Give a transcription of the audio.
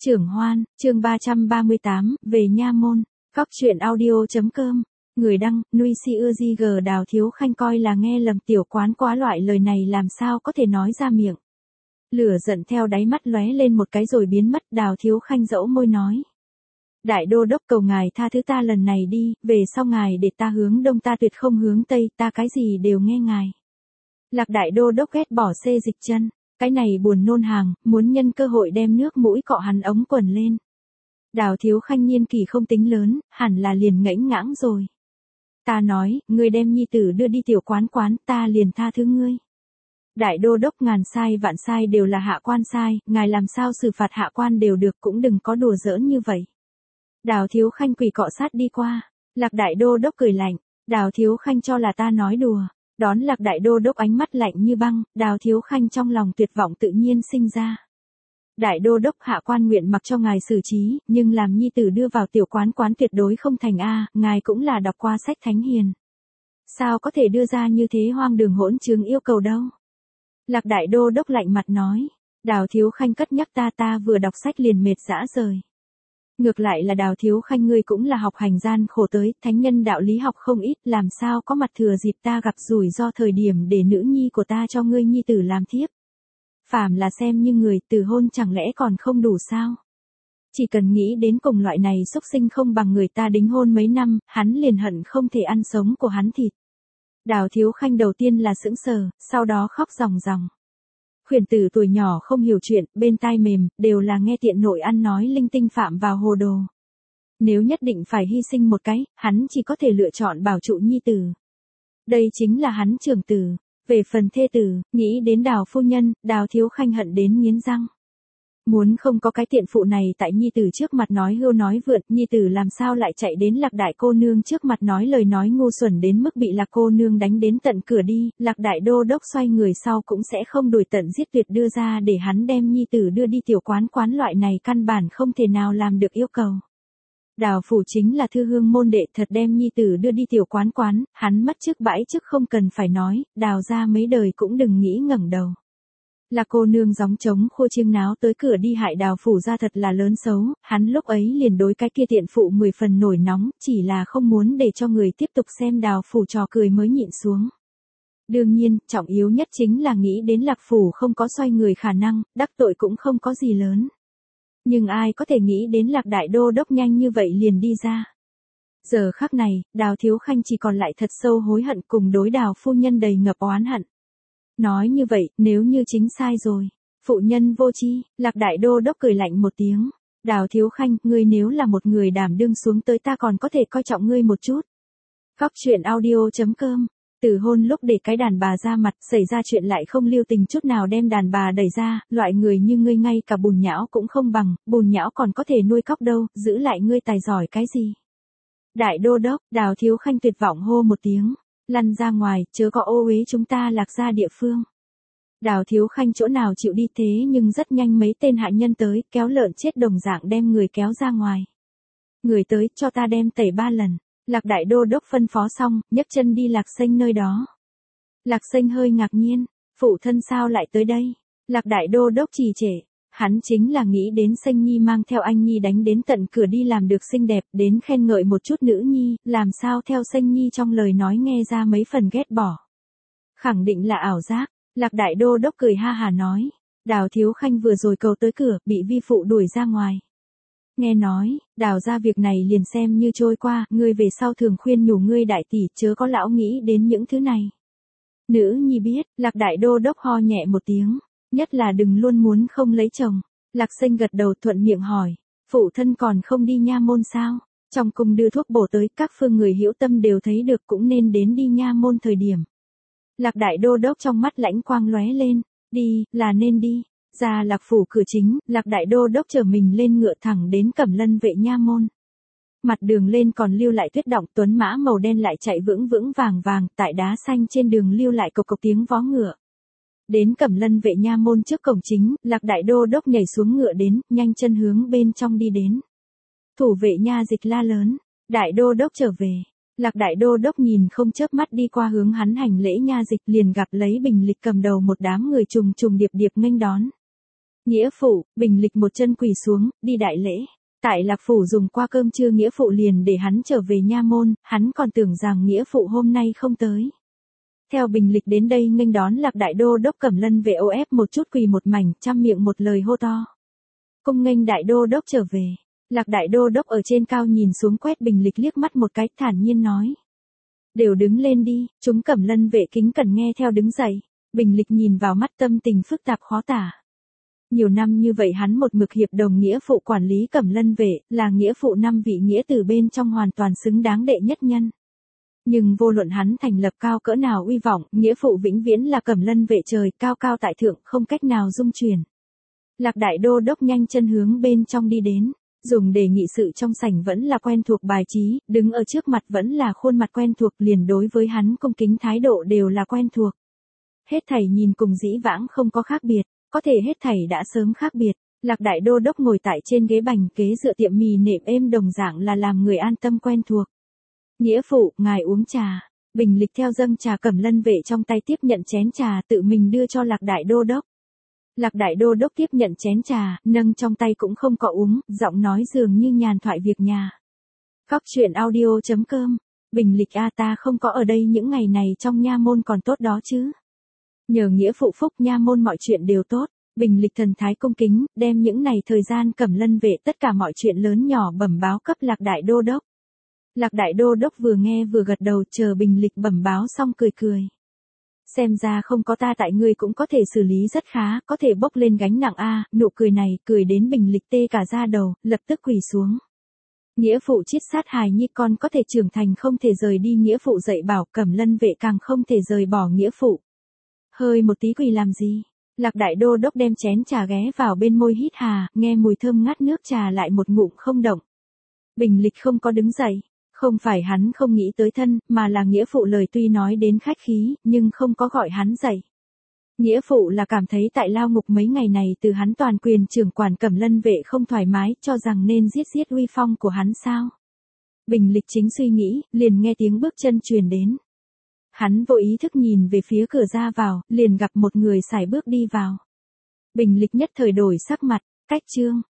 Trưởng Hoan, chương 338, về Nha Môn. Góc truyện audio.com. Người đăng, Nuôi Si Ưa Di G. Đào Thiếu Khanh coi là nghe lầm tiểu quán quá, loại lời này làm sao có thể nói ra miệng. Lửa giận theo đáy mắt lóe lên một cái rồi biến mất. Đào Thiếu Khanh dẫu môi nói: Đại đô đốc cầu ngài tha thứ ta lần này đi, về sau ngài để ta hướng đông, ta tuyệt không hướng tây, ta cái gì đều nghe ngài. Lạc đại đô đốc ghét bỏ xê dịch chân. Cái này buồn nôn hàng, muốn nhân cơ hội đem nước mũi cọ hắn ống quần lên. Đào Thiếu Khanh niên kỷ không tính lớn, hẳn là liền ngãnh ngãng rồi. Ta nói, ngươi đem nhi tử đưa đi tiểu quán, ta liền tha thứ ngươi. Đại đô đốc, ngàn sai vạn sai đều là hạ quan sai, ngài làm sao xử phạt hạ quan đều được, cũng đừng có đùa giỡn như vậy. Đào Thiếu Khanh quỳ cọ sát đi qua. Lạc đại đô đốc cười lạnh. Đào Thiếu Khanh cho là ta nói đùa. Đón Lạc đại đô đốc ánh mắt lạnh như băng, Đào Thiếu Khanh trong lòng tuyệt vọng tự nhiên sinh ra. Đại đô đốc, hạ quan nguyện mặc cho ngài xử trí, nhưng làm nhi tử đưa vào tiểu quán tuyệt đối không thành a, ngài cũng là đọc qua sách thánh hiền. Sao có thể đưa ra như thế hoang đường hỗn trướng yêu cầu đâu. Lạc đại đô đốc lạnh mặt nói. Đào Thiếu Khanh cất nhắc ta vừa đọc sách liền mệt dã rời. Ngược lại là Đào Thiếu Khanh, ngươi cũng là học hành gian khổ tới, thánh nhân đạo lý học không ít, làm sao có mặt thừa dịp ta gặp rủi ro thời điểm để nữ nhi của ta cho ngươi nhi tử làm thiếp. Phàm là xem như người, từ hôn chẳng lẽ còn không đủ sao? Chỉ cần nghĩ đến cùng loại này xúc sinh không bằng người ta đính hôn mấy năm, hắn liền hận không thể ăn sống của hắn thịt. Đào Thiếu Khanh đầu tiên là sững sờ, sau đó khóc ròng ròng. Khuyển tử tuổi nhỏ không hiểu chuyện, bên tai mềm, đều là nghe tiện nội ăn nói linh tinh phạm vào hồ đồ. Nếu nhất định phải hy sinh một cái, hắn chỉ có thể lựa chọn bảo trụ nhi tử. Đây chính là hắn trưởng tử. Về phần thê tử, nghĩ đến Đào phu nhân, Đào Thiếu Khanh hận đến nghiến răng. Muốn không có cái tiện phụ này tại nhi tử trước mặt nói hưu nói vượn, nhi tử làm sao lại chạy đến Lạc đại cô nương trước mặt nói lời nói ngu xuẩn đến mức bị Lạc cô nương đánh đến tận cửa đi. Lạc đại đô đốc xoay người sau cũng sẽ không đuổi tận giết tuyệt đưa ra để hắn đem nhi tử đưa đi tiểu quán loại này căn bản không thể nào làm được yêu cầu. Đào phủ chính là thư hương môn đệ, thật đem nhi tử đưa đi tiểu quán, hắn mất chức bãi chức không cần phải nói, Đào ra mấy đời cũng đừng nghĩ ngẩng đầu. Là cô nương gióng trống khô chiêng náo tới cửa đi hại Đào phủ ra thật là lớn xấu, hắn lúc ấy liền đối cái kia tiện phụ 10 phần nổi nóng, chỉ là không muốn để cho người tiếp tục xem Đào phủ trò cười mới nhịn xuống. Đương nhiên, trọng yếu nhất chính là nghĩ đến Lạc phủ không có xoay người khả năng, đắc tội cũng không có gì lớn. Nhưng ai có thể nghĩ đến Lạc đại đô đốc nhanh như vậy liền đi ra. Giờ khắc này, Đào Thiếu Khanh chỉ còn lại thật sâu hối hận cùng đối Đào phu nhân đầy ngập oán hận. Nói như vậy, nếu như chính sai rồi. Phụ nhân vô tri. Lạc đại đô đốc cười lạnh một tiếng. Đào Thiếu Khanh, ngươi nếu là một người đảm đương xuống tới ta còn có thể coi trọng ngươi một chút. Góc truyện audio.com. Từ hôn lúc để cái đàn bà ra mặt, xảy ra chuyện lại không lưu tình chút nào đem đàn bà đẩy ra, loại người như ngươi ngay cả bùn nhão cũng không bằng, bùn nhão còn có thể nuôi cóc đâu, giữ lại ngươi tài giỏi cái gì. Đại đô đốc, Đào Thiếu Khanh tuyệt vọng hô một tiếng, lăn ra ngoài, chớ có ô uế chúng ta Lạc ra địa phương. Đào Thiếu Khanh chỗ nào chịu đi thế nhưng rất nhanh mấy tên hạ nhân tới, kéo lợn chết đồng dạng đem người kéo ra ngoài. Người tới, cho ta đem tẩy 3 lần. Lạc đại đô đốc phân phó xong, nhấc chân đi Lạc Xanh nơi đó. Lạc Xanh hơi ngạc nhiên, phụ thân sao lại tới đây? Lạc đại đô đốc trì trệ, hắn chính là nghĩ đến Xanh Nhi mang theo anh Nhi đánh đến tận cửa đi làm được xinh đẹp, đến khen ngợi một chút nữ nhi, làm sao theo Xanh Nhi trong lời nói nghe ra mấy phần ghét bỏ. Khẳng định là ảo giác. Lạc đại đô đốc cười ha hà nói, Đào Thiếu Khanh vừa rồi cầu tới cửa, bị vi phụ đuổi ra ngoài. Nghe nói, Đào ra việc này liền xem như trôi qua, ngươi về sau thường khuyên nhủ ngươi đại tỷ chớ có lão nghĩ đến những thứ này. Nữ nhi biết. Lạc đại đô đốc ho nhẹ một tiếng, nhất là đừng luôn muốn không lấy chồng. Lạc Xanh gật đầu thuận miệng hỏi, phụ thân còn không đi nha môn sao? Trong cung đưa thuốc bổ tới, các phương người hữu tâm đều thấy được, cũng nên đến đi nha môn thời điểm. Lạc đại đô đốc trong mắt lãnh quang lóe lên, đi, là nên đi. Ra Lạc phủ cửa chính, Lạc đại đô đốc chở mình lên ngựa thẳng đến Cẩm Lân vệ nha môn. Mặt đường lên còn lưu lại tuyết động, tuấn mã màu đen lại chạy vững vững vàng vàng, tại đá xanh trên đường lưu lại cộc cộc tiếng vó ngựa. Đến Cẩm Lân vệ nha môn trước cổng chính, Lạc đại đô đốc nhảy xuống ngựa đến, nhanh chân hướng bên trong đi đến. Thủ vệ nha dịch la lớn, đại đô đốc trở về. Lạc đại đô đốc nhìn không chớp mắt đi qua hướng hắn hành lễ nha dịch, liền gặp lấy Bình Lịch cầm đầu một đám người trùng trùng điệp điệp nghênh đón. Nghĩa phụ, Bình Lịch một chân quỳ xuống, đi đại lễ. Tại Lạc Phủ dùng qua cơm trưa nghĩa phụ liền để hắn trở về nha môn, hắn còn tưởng rằng nghĩa phụ hôm nay không tới. Theo Bình Lịch đến đây nghênh đón Lạc Đại Đô Đốc Cẩm Lân Vệ ép một chút quỳ một mảnh, trăm miệng một lời hô to. Cung nghênh Đại Đô Đốc trở về. Lạc Đại Đô Đốc ở trên cao nhìn xuống quét Bình Lịch liếc mắt một cái, thản nhiên nói. Đều đứng lên đi, chúng Cẩm Lân Vệ kính cẩn nghe theo đứng dậy. Bình Lịch nhìn vào mắt tâm tình phức tạp khó tả. Nhiều năm như vậy hắn một mực hiệp đồng nghĩa phụ quản lý Cẩm Lân Vệ, là nghĩa phụ 5 vị nghĩa tử bên trong hoàn toàn xứng đáng đệ nhất nhân. Nhưng vô luận hắn thành lập cao cỡ nào uy vọng, nghĩa phụ vĩnh viễn là Cẩm Lân Vệ trời cao cao tại thượng, không cách nào dung chuyển. Lạc Đại Đô Đốc nhanh chân hướng bên trong đi đến, dùng để nghị sự trong sảnh vẫn là quen thuộc bài trí, đứng ở trước mặt vẫn là khuôn mặt quen thuộc, liền đối với hắn cung kính thái độ đều là quen thuộc. Hết thảy nhìn cùng dĩ vãng không có khác biệt, có thể hết thảy đã sớm khác biệt. Lạc Đại Đô Đốc ngồi tại trên ghế bành kế dựa tiệm mì nệm êm đồng dạng là làm người an tâm quen thuộc. Nghĩa phụ, ngài uống trà. Bình Lịch theo dâng trà Cẩm Lân Vệ trong tay tiếp nhận chén trà tự mình đưa cho Lạc Đại Đô Đốc. Lạc Đại Đô Đốc tiếp nhận chén trà, nâng trong tay cũng không có uống, giọng nói dường như nhàn thoại việc nhà. Cóc truyện audio.com. Bình Lịch a, ta không có ở đây những ngày này trong nha môn còn tốt đó chứ. Nhờ nghĩa phụ phúc nha môn mọi chuyện đều tốt. Bình Lịch thần thái cung kính, đem những này thời gian Cẩm Lân Vệ tất cả mọi chuyện lớn nhỏ bẩm báo cấp Lạc Đại Đô Đốc. Lạc Đại Đô Đốc vừa nghe vừa gật đầu, chờ Bình Lịch bẩm báo xong cười cười. Xem ra không có ta tại ngươi cũng có thể xử lý rất khá, có thể bốc lên gánh nặng a. Nụ cười này, cười đến Bình Lịch tê cả da đầu, lập tức quỳ xuống. Nghĩa phụ chiết sát hài nhi con có thể trưởng thành không thể rời đi nghĩa phụ dạy bảo, Cẩm Lân Vệ càng không thể rời bỏ nghĩa phụ. Hơi một tí quỳ làm gì? Lạc Đại Đô Đốc đem chén trà ghé vào bên môi hít hà, nghe mùi thơm ngát nước trà lại một ngụm không động. Bình Lịch không có đứng dậy. Không phải hắn không nghĩ tới thân, mà là nghĩa phụ lời tuy nói đến khách khí, nhưng không có gọi hắn dậy. Nghĩa phụ là cảm thấy tại lao ngục mấy ngày này từ hắn toàn quyền trưởng quản Cẩm Lân Vệ không thoải mái, cho rằng nên giết uy phong của hắn sao. Bình Lịch chính suy nghĩ, liền nghe tiếng bước chân truyền đến. Hắn vô ý thức nhìn về phía cửa ra vào, liền gặp một người sải bước đi vào. Bình Lịch nhất thời đổi sắc mặt, cách chương.